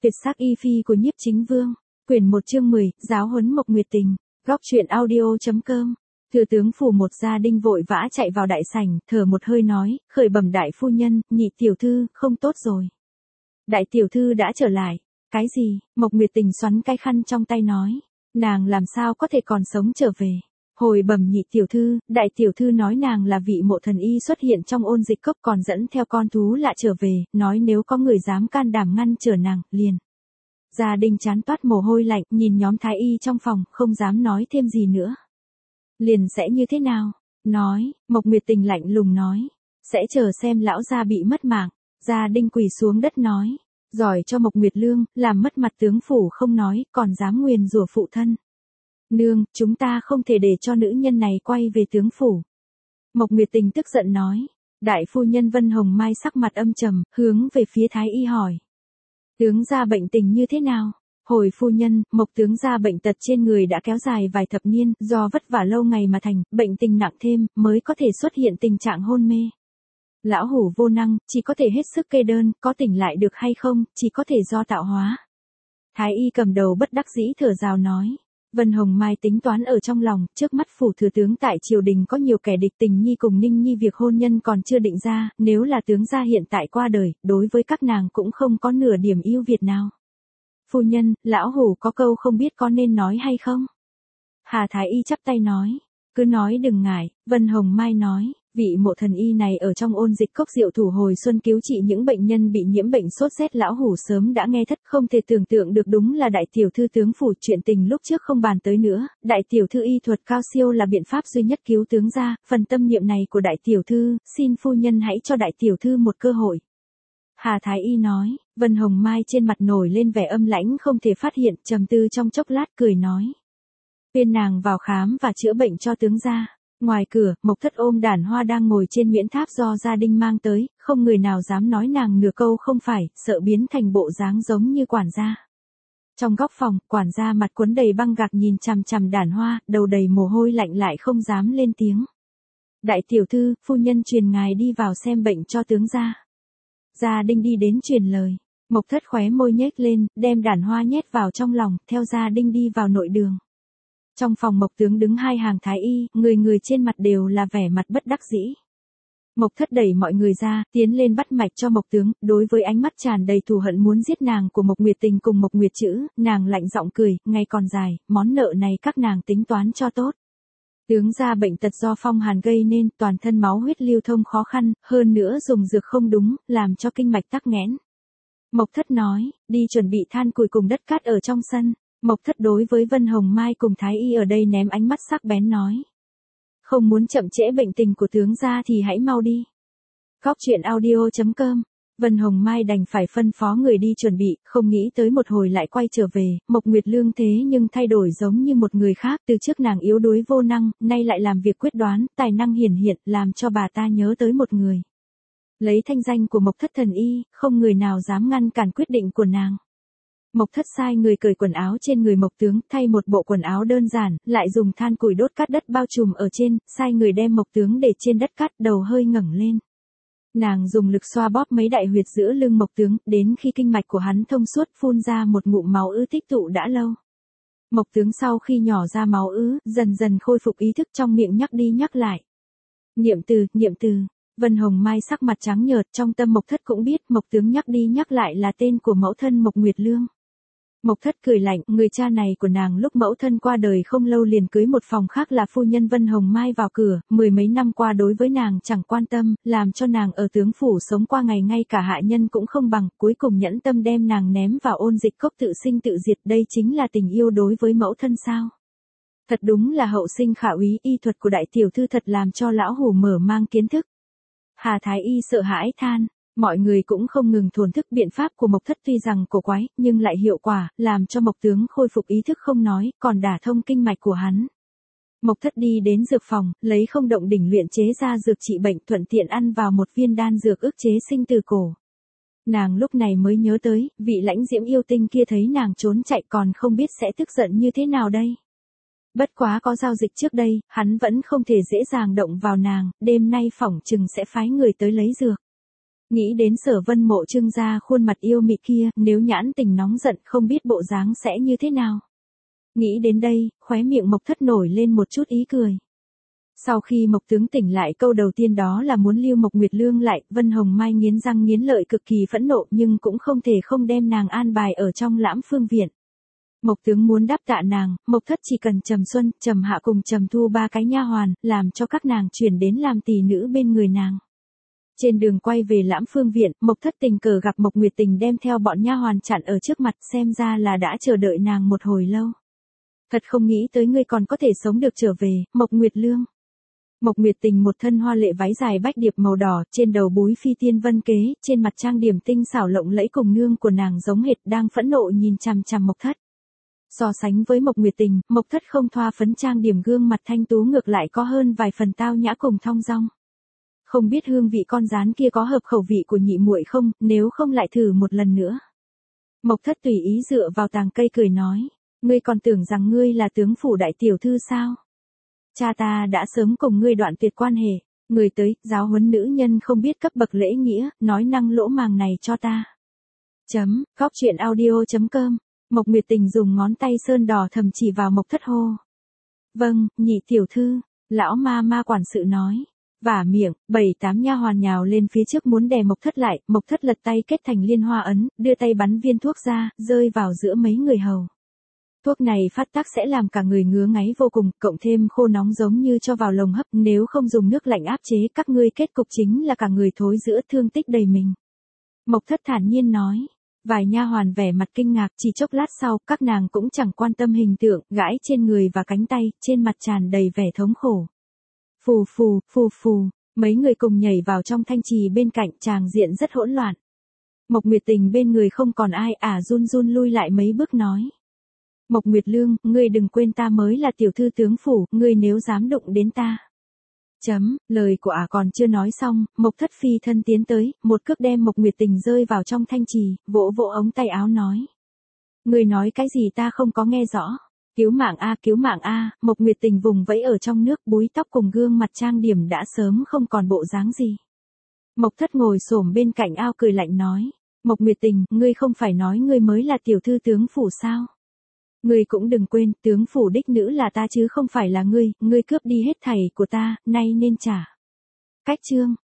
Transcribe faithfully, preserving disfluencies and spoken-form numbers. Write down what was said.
Tuyệt sắc y phi của Nhiếp Chính Vương. Quyển một chương mười, giáo huấn Mộc Nguyệt Tình. Góc truyện audio.com. Thừa tướng phủ một gia đinh vội vã chạy vào đại sảnh, thở một hơi nói, khởi bẩm đại phu nhân, nhị tiểu thư, không tốt rồi. Đại tiểu thư đã trở lại. Cái gì? Mộc Nguyệt Tình xoắn cái khăn trong tay nói. Nàng làm sao có thể còn sống trở về. Hồi bẩm nhị tiểu thư, đại tiểu thư nói nàng là vị mộ thần y xuất hiện trong ôn dịch cốc còn dẫn theo con thú lạ trở về, nói nếu có người dám can đảm ngăn trở nàng, liền. Gia đình chán toát mồ hôi lạnh, nhìn nhóm thái y trong phòng, không dám nói thêm gì nữa. Liền sẽ như thế nào? Nói, Mộc Nguyệt Tình lạnh lùng nói. Sẽ chờ xem lão gia bị mất mạng. Gia đình quỳ xuống đất nói. Giỏi cho Mộc Nguyệt Lương, làm mất mặt tướng phủ không nói, còn dám nguyền rủa phụ thân. Nương, chúng ta không thể để cho nữ nhân này quay về tướng phủ. Mộc Nguyệt Tình tức giận nói. Đại phu nhân Vân Hồng Mai sắc mặt âm trầm, hướng về phía thái y hỏi. Tướng gia bệnh tình như thế nào? Hồi phu nhân, Mộc tướng gia bệnh tật trên người đã kéo dài vài thập niên, do vất vả lâu ngày mà thành, bệnh tình nặng thêm, mới có thể xuất hiện tình trạng hôn mê. Lão hủ vô năng, chỉ có thể hết sức kê đơn, có tỉnh lại được hay không, chỉ có thể do tạo hóa. Thái y cầm đầu bất đắc dĩ thở dài nói. Vân Hồng Mai tính toán ở trong lòng, trước mắt phủ thừa tướng tại triều đình có nhiều kẻ địch, Tình Nhi cùng Ninh Nhi việc hôn nhân còn chưa định ra, nếu là tướng gia hiện tại qua đời, đối với các nàng cũng không có nửa điểm ưu việt nào. Phu nhân, lão hủ có câu không biết có nên nói hay không? Hà Thái y chắp tay nói, cứ nói đừng ngại. Vân Hồng Mai nói, vị mộ thần y này ở trong ôn dịch cốc diệu thủ hồi xuân cứu trị những bệnh nhân bị nhiễm bệnh sốt rét, lão hủ sớm đã nghe thất, không thể tưởng tượng được đúng là đại tiểu thư tướng phủ. Chuyện tình lúc trước không bàn tới nữa, đại tiểu thư y thuật cao siêu là biện pháp duy nhất cứu tướng gia, phần tâm niệm này của đại tiểu thư, xin phu nhân hãy cho đại tiểu thư một cơ hội. Hà Thái y nói. Vân Hồng Mai trên mặt nổi lên vẻ âm lãnh không thể phát hiện, trầm tư trong chốc lát cười nói. Khuyên nàng vào khám và chữa bệnh cho tướng gia. Ngoài cửa, Mộc Thất ôm Đản Hoa đang ngồi trên miễn tháp do gia đình mang tới, không người nào dám nói nàng nửa câu không phải, sợ biến thành bộ dáng giống như quản gia. Trong góc phòng, quản gia mặt quấn đầy băng gạc nhìn chằm chằm Đản Hoa, đầu đầy mồ hôi lạnh lại không dám lên tiếng. Đại tiểu thư, phu nhân truyền ngài đi vào xem bệnh cho tướng gia. Gia đình đi đến truyền lời. Mộc Thất khóe môi nhếch lên, đem Đản Hoa nhét vào trong lòng, theo gia đình đi vào nội đường. Trong phòng Mộc tướng đứng hai hàng thái y, người người trên mặt đều là vẻ mặt bất đắc dĩ. Mộc Thất đẩy mọi người ra, tiến lên bắt mạch cho Mộc tướng, đối với ánh mắt tràn đầy thù hận muốn giết nàng của Mộc Nguyệt Tình cùng Mộc Nguyệt Trữ, nàng lạnh giọng cười, ngày còn dài, món nợ này các nàng tính toán cho tốt. Tướng gia bệnh tật do phong hàn gây nên, toàn thân máu huyết lưu thông khó khăn, hơn nữa dùng dược không đúng, làm cho kinh mạch tắc nghẽn. Mộc Thất nói, đi chuẩn bị than củi cùng đất cát ở trong sân. Mộc Thất đối với Vân Hồng Mai cùng Thái y ở đây ném ánh mắt sắc bén nói. Không muốn chậm trễ bệnh tình của tướng gia thì hãy mau đi. Góc truyện audio.com. Vân Hồng Mai đành phải phân phó người đi chuẩn bị, không nghĩ tới một hồi lại quay trở về, Mộc Nguyệt Lương thế nhưng thay đổi giống như một người khác, từ trước nàng yếu đuối vô năng, nay lại làm việc quyết đoán, tài năng hiển hiện, làm cho bà ta nhớ tới một người. Lấy thanh danh của Mộc Thất thần y, không người nào dám ngăn cản quyết định của nàng. Mộc Thất sai người cởi quần áo trên người Mộc tướng, thay một bộ quần áo đơn giản, lại dùng than củi đốt cát đất bao trùm ở trên, sai người đem Mộc tướng để trên đất cát, đầu hơi ngẩng lên. Nàng dùng lực xoa bóp mấy đại huyệt giữa lưng Mộc tướng, đến khi kinh mạch của hắn thông suốt phun ra một ngụm máu ứ tích tụ đã lâu. Mộc tướng sau khi nhỏ ra máu ứ, dần dần khôi phục ý thức, trong miệng nhắc đi nhắc lại. Niệm từ, niệm từ. Vân Hồng Mai sắc mặt trắng nhợt, trong tâm Mộc Thất cũng biết Mộc tướng nhắc đi nhắc lại là tên của mẫu thân Mộc Nguyệt Lương. Mộc Thất cười lạnh, người cha này của nàng lúc mẫu thân qua đời không lâu liền cưới một phòng khác là phu nhân Vân Hồng Mai vào cửa, mười mấy năm qua đối với nàng chẳng quan tâm, làm cho nàng ở tướng phủ sống qua ngày ngay cả hạ nhân cũng không bằng, cuối cùng nhẫn tâm đem nàng ném vào ôn dịch cốc tự sinh tự diệt, đây chính là tình yêu đối với mẫu thân sao? Thật đúng là hậu sinh khả úy, y thuật của đại tiểu thư thật làm cho lão hủ mở mang kiến thức. Hà Thái y sợ hãi than. Mọi người cũng không ngừng thổn thức biện pháp của Mộc Thất tuy rằng cổ quái, nhưng lại hiệu quả, làm cho Mộc tướng khôi phục ý thức không nói, còn đả thông kinh mạch của hắn. Mộc Thất đi đến dược phòng, lấy không động đỉnh luyện chế ra dược trị bệnh, thuận tiện ăn vào một viên đan dược ức chế sinh từ cổ. Nàng lúc này mới nhớ tới, vị lãnh diễm yêu tinh kia thấy nàng trốn chạy còn không biết sẽ tức giận như thế nào đây. Bất quá có giao dịch trước đây, hắn vẫn không thể dễ dàng động vào nàng, đêm nay phỏng chừng sẽ phái người tới lấy dược. Nghĩ đến Sở Vân Mộ trưng ra khuôn mặt yêu mị kia, nếu nhãn tình nóng giận không biết bộ dáng sẽ như thế nào. Nghĩ đến đây, khóe miệng Mộc Thất nổi lên một chút ý cười. Sau khi Mộc tướng tỉnh lại, câu đầu tiên đó là muốn lưu Mộc Nguyệt Lương lại, Vân Hồng Mai nghiến răng nghiến lợi cực kỳ phẫn nộ nhưng cũng không thể không đem nàng an bài ở trong Lãm Phương viện. Mộc tướng muốn đáp tạ nàng, Mộc Thất chỉ cần Trầm Xuân, Trầm Hạ cùng Trầm Thu ba cái nha hoàn, làm cho các nàng chuyển đến làm tỳ nữ bên người nàng. Trên đường quay về Lãm Phương viện, Mộc Thất tình cờ gặp Mộc Nguyệt Tình đem theo bọn nha hoàn chặn ở trước mặt, xem ra là đã chờ đợi nàng một hồi lâu. Thật không nghĩ tới ngươi còn có thể sống được trở về, Mộc Nguyệt Lương. Mộc Nguyệt Tình một thân hoa lệ váy dài bách điệp màu đỏ, trên đầu búi phi tiên vân kế, trên mặt trang điểm tinh xảo lộng lẫy cùng nương của nàng giống hệt đang phẫn nộ nhìn chằm chằm Mộc Thất. So sánh với Mộc Nguyệt Tình, Mộc Thất không thoa phấn trang điểm gương mặt thanh tú ngược lại có hơn vài phần tao nhã cùng thong dong. Không biết hương vị con rán kia có hợp khẩu vị của nhị muội không, nếu không lại thử một lần nữa. Mộc Thất tùy ý dựa vào tàng cây cười nói, ngươi còn tưởng rằng ngươi là tướng phủ đại tiểu thư sao? Cha ta đã sớm cùng ngươi đoạn tuyệt quan hệ, người tới, giáo huấn nữ nhân không biết cấp bậc lễ nghĩa, nói năng lỗ màng này cho ta. Chấm, góc truyện audio chấm com. Mộc Nguyệt Tình dùng ngón tay sơn đỏ thầm chỉ vào Mộc Thất hô. Vâng, nhị tiểu thư, lão ma ma quản sự nói. Vả miệng, bảy tám nha hoàn nhào lên phía trước muốn đè Mộc Thất lại, Mộc Thất lật tay kết thành liên hoa ấn, đưa tay bắn viên thuốc ra, rơi vào giữa mấy người hầu. Thuốc này phát tác sẽ làm cả người ngứa ngáy vô cùng, cộng thêm khô nóng giống như cho vào lồng hấp, nếu không dùng nước lạnh áp chế các ngươi kết cục chính là cả người thối rữa thương tích đầy mình. Mộc Thất thản nhiên nói. Vài nha hoàn vẻ mặt kinh ngạc, chỉ chốc lát sau, các nàng cũng chẳng quan tâm hình tượng, gãi trên người và cánh tay, trên mặt tràn đầy vẻ thống khổ. Phù phù, phù phù, mấy người cùng nhảy vào trong thanh trì bên cạnh, tràng diện rất hỗn loạn. Mộc Nguyệt Tình bên người không còn ai, ả run run lui lại mấy bước nói. Mộc Nguyệt Lương, ngươi đừng quên ta mới là tiểu thư tướng phủ, ngươi nếu dám đụng đến ta. Chấm, lời của ả còn chưa nói xong, Mộc Thất phi thân tiến tới, một cước đem Mộc Nguyệt Tình rơi vào trong thanh trì, vỗ vỗ ống tay áo nói. Ngươi nói cái gì ta không có nghe rõ. Cứu mạng a, cứu mạng a, Mộc Nguyệt Tình vùng vẫy ở trong nước, búi tóc cùng gương mặt trang điểm đã sớm không còn bộ dáng gì. Mộc Thất ngồi xổm bên cạnh ao cười lạnh nói. Mộc Nguyệt Tình, ngươi không phải nói ngươi mới là tiểu thư tướng phủ sao? Ngươi cũng đừng quên, tướng phủ đích nữ là ta chứ không phải là ngươi, ngươi cướp đi hết thảy của ta, nay nên trả. Cách chương.